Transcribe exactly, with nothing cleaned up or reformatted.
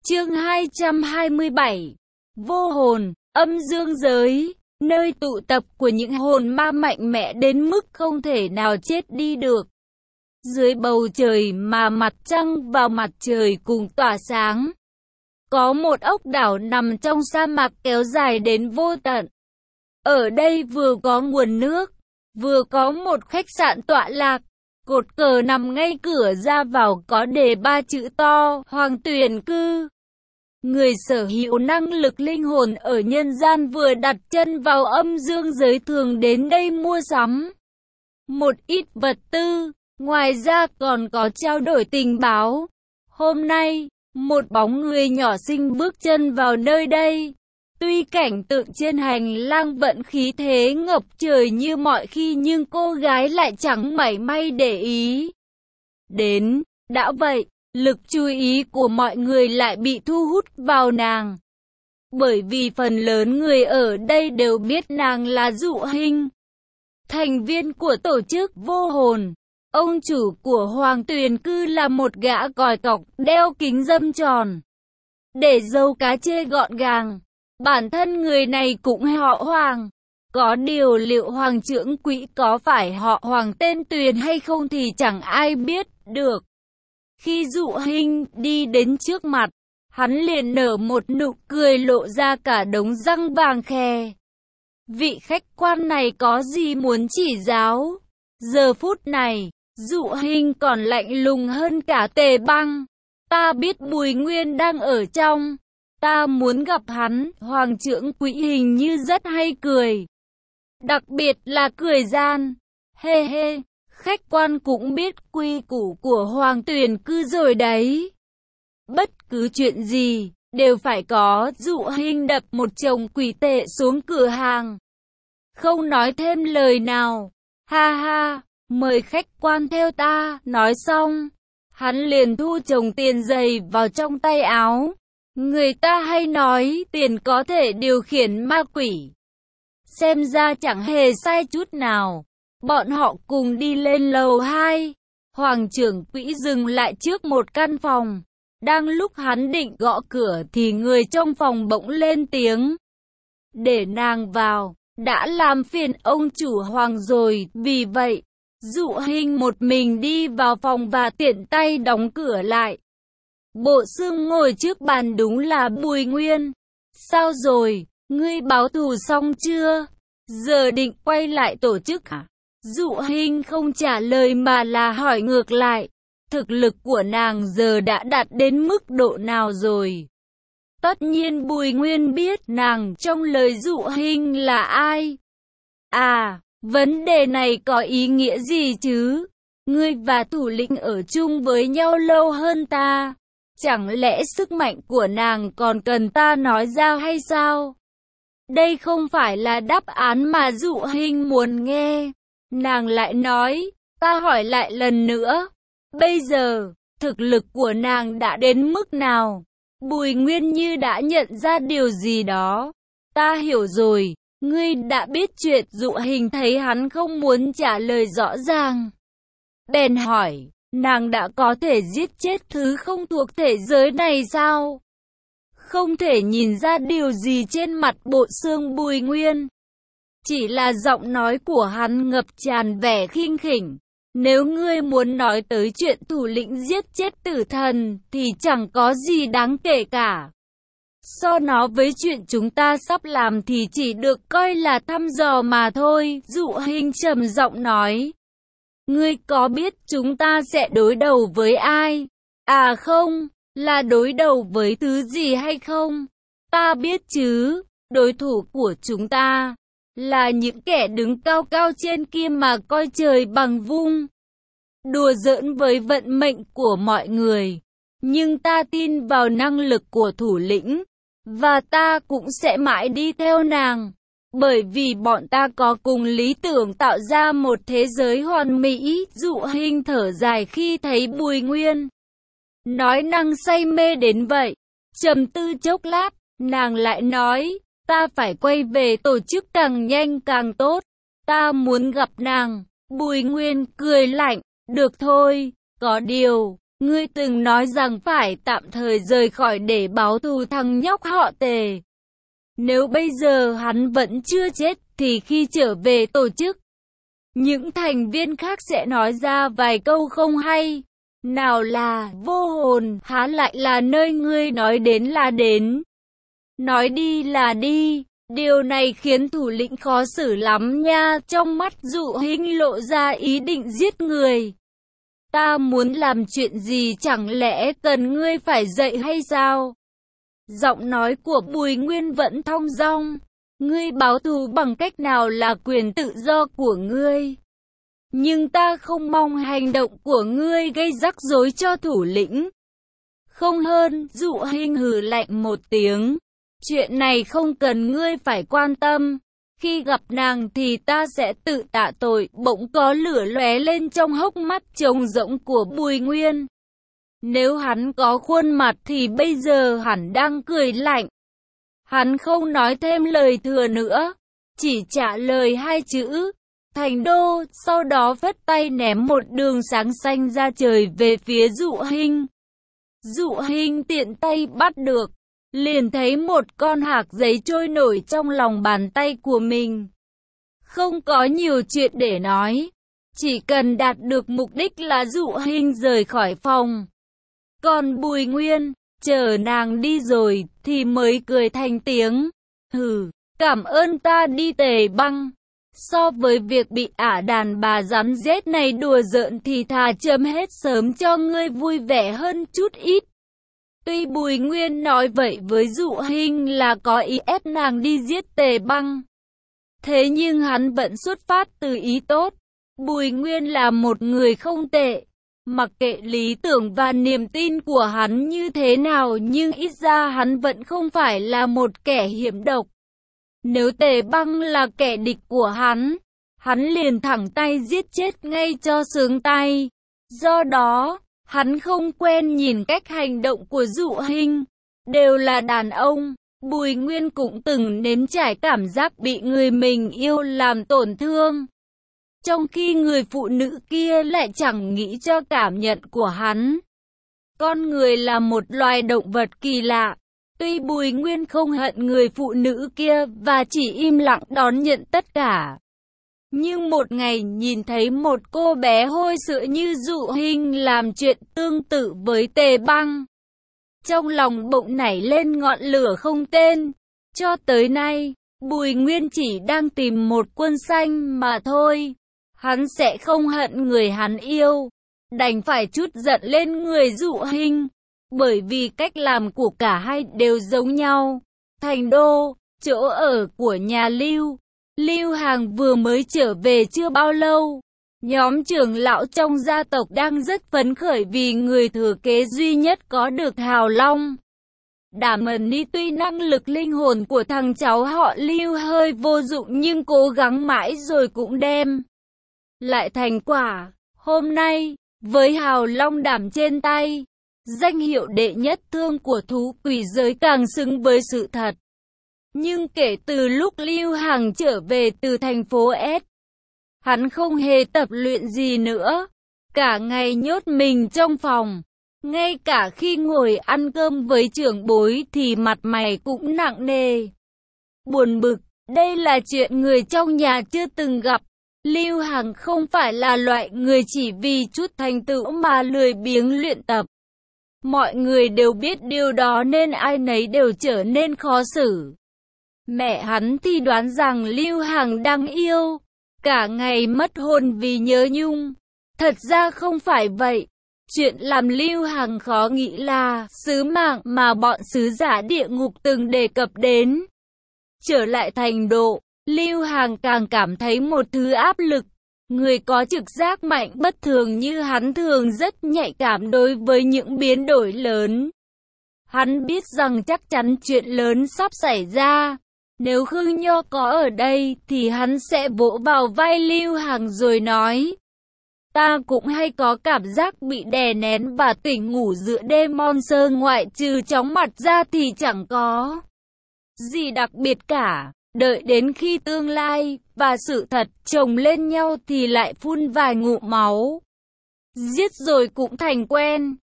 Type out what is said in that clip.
Chương hai trăm hai mươi bảy. Vô hồn, âm dương giới, nơi tụ tập của những hồn ma mạnh mẽ đến mức không thể nào chết đi được. Dưới bầu trời mà mặt trăng vào mặt trời cùng tỏa sáng. Có một ốc đảo nằm trong sa mạc kéo dài đến vô tận. Ở đây vừa có nguồn nước, vừa có một khách sạn tọa lạc. Cột cờ nằm ngay cửa ra vào có đề ba chữ to, Hoàng Tuyền Cư. Người sở hữu năng lực linh hồn ở nhân gian vừa đặt chân vào âm dương giới thường đến đây mua sắm một ít vật tư, ngoài ra còn có trao đổi tình báo. Hôm nay, một bóng người nhỏ xinh bước chân vào nơi đây. Tuy cảnh tượng trên hành lang vẫn khí thế ngập trời như mọi khi nhưng cô gái lại chẳng mảy may để ý đến. Đã vậy, lực chú ý của mọi người lại bị thu hút vào nàng. Bởi vì phần lớn người ở đây đều biết nàng là Dụ Hinh, thành viên của tổ chức Vô Hồn. Ông chủ của Hoàng Tuyền Cư là một gã còi cọc, đeo kính râm tròn, để râu cá chê gọn gàng. Bản thân người này cũng họ Hoàng. Có điều liệu Hoàng trưởng quỹ có phải họ Hoàng tên Tuyền hay không thì chẳng ai biết được. Khi Dụ Hinh đi đến trước mặt, hắn liền nở một nụ cười lộ ra cả đống răng vàng khè. Vị khách quan này có gì muốn chỉ giáo? Giờ phút này, Dụ Hinh còn lạnh lùng hơn cả Tề Băng. Ta biết Bùi Nguyên đang ở trong. Ta muốn gặp hắn. Hoàng trưởng quỹ hình như rất hay cười. Đặc biệt là cười gian. Hê hê, khách quan cũng biết quy củ của Hoàng Tuyền Cư rồi đấy. Bất cứ chuyện gì, đều phải có. Dụ Hinh đập một chồng quỷ tệ xuống cửa hàng. Không nói thêm lời nào. Ha ha, mời khách quan theo ta. Nói xong, hắn liền thu chồng tiền giày vào trong tay áo. Người ta hay nói tiền có thể điều khiển ma quỷ. Xem ra chẳng hề sai chút nào. Bọn họ cùng đi lên lầu hai. Hoàng trưởng quỹ dừng lại trước một căn phòng. Đang lúc hắn định gõ cửa thì người trong phòng bỗng lên tiếng. Để nàng vào, đã làm phiền ông chủ Hoàng rồi. Vì vậy, Dụ Hinh một mình đi vào phòng và tiện tay đóng cửa lại. Bộ xương ngồi trước bàn đúng là Bùi Nguyên. Sao rồi, ngươi báo thù xong chưa? Giờ định quay lại tổ chức à? Dụ Hinh không trả lời mà là hỏi ngược lại. Thực lực của nàng giờ đã đạt đến mức độ nào rồi? Tất nhiên Bùi Nguyên biết nàng trong lời Dụ Hinh là ai. À, vấn đề này có ý nghĩa gì chứ? Ngươi và thủ lĩnh ở chung với nhau lâu hơn ta. Chẳng lẽ sức mạnh của nàng còn cần ta nói ra hay sao? Đây không phải là đáp án mà Dụ Hinh muốn nghe. Nàng lại nói, ta hỏi lại lần nữa. Bây giờ, thực lực của nàng đã đến mức nào? Bùi Nguyên như đã nhận ra điều gì đó. Ta hiểu rồi, ngươi đã biết chuyện. Dụ Hinh thấy hắn không muốn trả lời rõ ràng, bèn hỏi, nàng đã có thể giết chết thứ không thuộc thể giới này sao? Không thể nhìn ra điều gì trên mặt bộ xương Bùi Nguyên. Chỉ là giọng nói của hắn ngập tràn vẻ khinh khỉnh. Nếu ngươi muốn nói tới chuyện thủ lĩnh giết chết tử thần, thì chẳng có gì đáng kể cả. So nó với chuyện chúng ta sắp làm thì chỉ được coi là thăm dò mà thôi. Dụ Hinh trầm giọng nói. Ngươi có biết chúng ta sẽ đối đầu với ai? À không, là đối đầu với thứ gì hay không? Ta biết chứ, đối thủ của chúng ta là những kẻ đứng cao cao trên kia mà coi trời bằng vung. Đùa giỡn với vận mệnh của mọi người. Nhưng ta tin vào năng lực của thủ lĩnh. Và ta cũng sẽ mãi đi theo nàng. Bởi vì bọn ta có cùng lý tưởng tạo ra một thế giới hoàn mỹ. Dụ Hinh thở dài khi thấy Bùi Nguyên nói năng say mê đến vậy. Trầm tư chốc lát, nàng lại nói, ta phải quay về tổ chức càng nhanh càng tốt. Ta muốn gặp nàng. Bùi Nguyên cười lạnh, được thôi, có điều, Ngươi từng nói rằng phải tạm thời rời khỏi để báo thù thằng nhóc họ Tề. Nếu bây giờ hắn vẫn chưa chết, thì khi trở về tổ chức, những thành viên khác sẽ nói ra vài câu không hay. Nào là vô hồn, há lại là nơi ngươi nói đến là đến, nói đi là đi. Điều này khiến thủ lĩnh khó xử lắm nha. Trong mắt Dụ Hinh lộ ra ý định giết người. Ta muốn làm chuyện gì chẳng lẽ cần ngươi phải dạy hay sao? Giọng nói của Bùi Nguyên vẫn thong dong. Ngươi báo thù bằng cách nào là quyền tự do của ngươi. Nhưng ta không mong hành động của ngươi gây rắc rối cho thủ lĩnh. Không hơn, Dụ Hinh hừ lạnh một tiếng. Chuyện này không cần ngươi phải quan tâm. Khi gặp nàng thì ta sẽ tự tạ tội. Bỗng có lửa lóe lên trong hốc mắt trống rỗng của Bùi Nguyên. Nếu hắn có khuôn mặt thì bây giờ hắn đang cười lạnh. Hắn không nói thêm lời thừa nữa, chỉ trả lời hai chữ Thành Đô, sau đó vất tay ném một đường sáng xanh ra trời về phía Dụ Hinh. Dụ Hinh tiện tay bắt được, liền thấy một con hạc giấy trôi nổi trong lòng bàn tay của mình. Không có nhiều chuyện để nói, chỉ cần đạt được mục đích là Dụ Hinh rời khỏi phòng. Còn Bùi Nguyên, chờ nàng đi rồi thì mới cười thành tiếng. Hừ, cảm ơn ta đi Tề Băng. So với việc bị ả đàn bà rắn rết này đùa giỡn thì thà chấm hết sớm cho ngươi vui vẻ hơn chút ít. Tuy Bùi Nguyên nói vậy với Dụ Hinh là có ý ép nàng đi giết Tề Băng, thế nhưng hắn vẫn xuất phát từ ý tốt. Bùi Nguyên là một người không tệ. Mặc kệ lý tưởng và niềm tin của hắn như thế nào nhưng ít ra hắn vẫn không phải là một kẻ hiểm độc. Nếu Tề Băng là kẻ địch của hắn, hắn liền thẳng tay giết chết ngay cho sướng tay. Do đó, hắn không quen nhìn cách hành động của Dụ Hinh. Đều là đàn ông, Bùi Nguyên cũng từng nếm trải cảm giác bị người mình yêu làm tổn thương. Trong khi người phụ nữ kia lại chẳng nghĩ cho cảm nhận của hắn. Con người là một loài động vật kỳ lạ. Tuy Bùi Nguyên không hận người phụ nữ kia và chỉ im lặng đón nhận tất cả, nhưng một ngày nhìn thấy một cô bé hôi sữa như Dụ Hinh làm chuyện tương tự với Tề Băng, trong lòng bỗng nảy lên ngọn lửa không tên. Cho tới nay, Bùi Nguyên chỉ đang tìm một quân xanh mà thôi. Hắn sẽ không hận người hắn yêu, đành phải chút giận lên người Dụ Hinh, bởi vì cách làm của cả hai đều giống nhau. Thành Đô, chỗ ở của nhà Lưu. Lưu Hàng vừa mới trở về chưa bao lâu. Nhóm trưởng lão trong gia tộc đang rất phấn khởi vì người thừa kế duy nhất có được Hào Long. Đàm Ẩn Ni tuy năng lực linh hồn của thằng cháu họ Lưu hơi vô dụng nhưng cố gắng mãi rồi cũng đem lại thành quả. Hôm nay, với Hào Long đảm trên tay, danh hiệu đệ nhất thương của thú quỷ giới càng xứng với sự thật. Nhưng kể từ lúc Lưu Hằng trở về từ thành phố S, hắn không hề tập luyện gì nữa. Cả ngày nhốt mình trong phòng. Ngay cả khi ngồi ăn cơm với trưởng bối thì mặt mày cũng nặng nề, buồn bực. Đây là chuyện người trong nhà chưa từng gặp. Lưu Hằng không phải là loại người chỉ vì chút thành tựu mà lười biếng luyện tập. Mọi người đều biết điều đó nên ai nấy đều trở nên khó xử. Mẹ hắn thì đoán rằng Lưu Hằng đang yêu, cả ngày mất hồn vì nhớ nhung. Thật ra không phải vậy. Chuyện làm Lưu Hằng khó nghĩ là sứ mạng mà bọn sứ giả địa ngục từng đề cập đến. Trở lại thành Đô, Lưu Hằng càng cảm thấy một thứ áp lực. Người có trực giác mạnh bất thường như hắn thường rất nhạy cảm đối với những biến đổi lớn. Hắn biết rằng chắc chắn chuyện lớn sắp xảy ra. Nếu Khương Nho có ở đây thì hắn sẽ vỗ vào vai Lưu Hằng rồi nói: ta cũng hay có cảm giác bị đè nén và tỉnh ngủ giữa đêm, monster ngoại trừ chóng mặt ra thì chẳng có gì đặc biệt cả. Đợi đến khi tương lai và sự thật chồng lên nhau thì lại phun vài ngụm máu. Giết rồi cũng thành quen.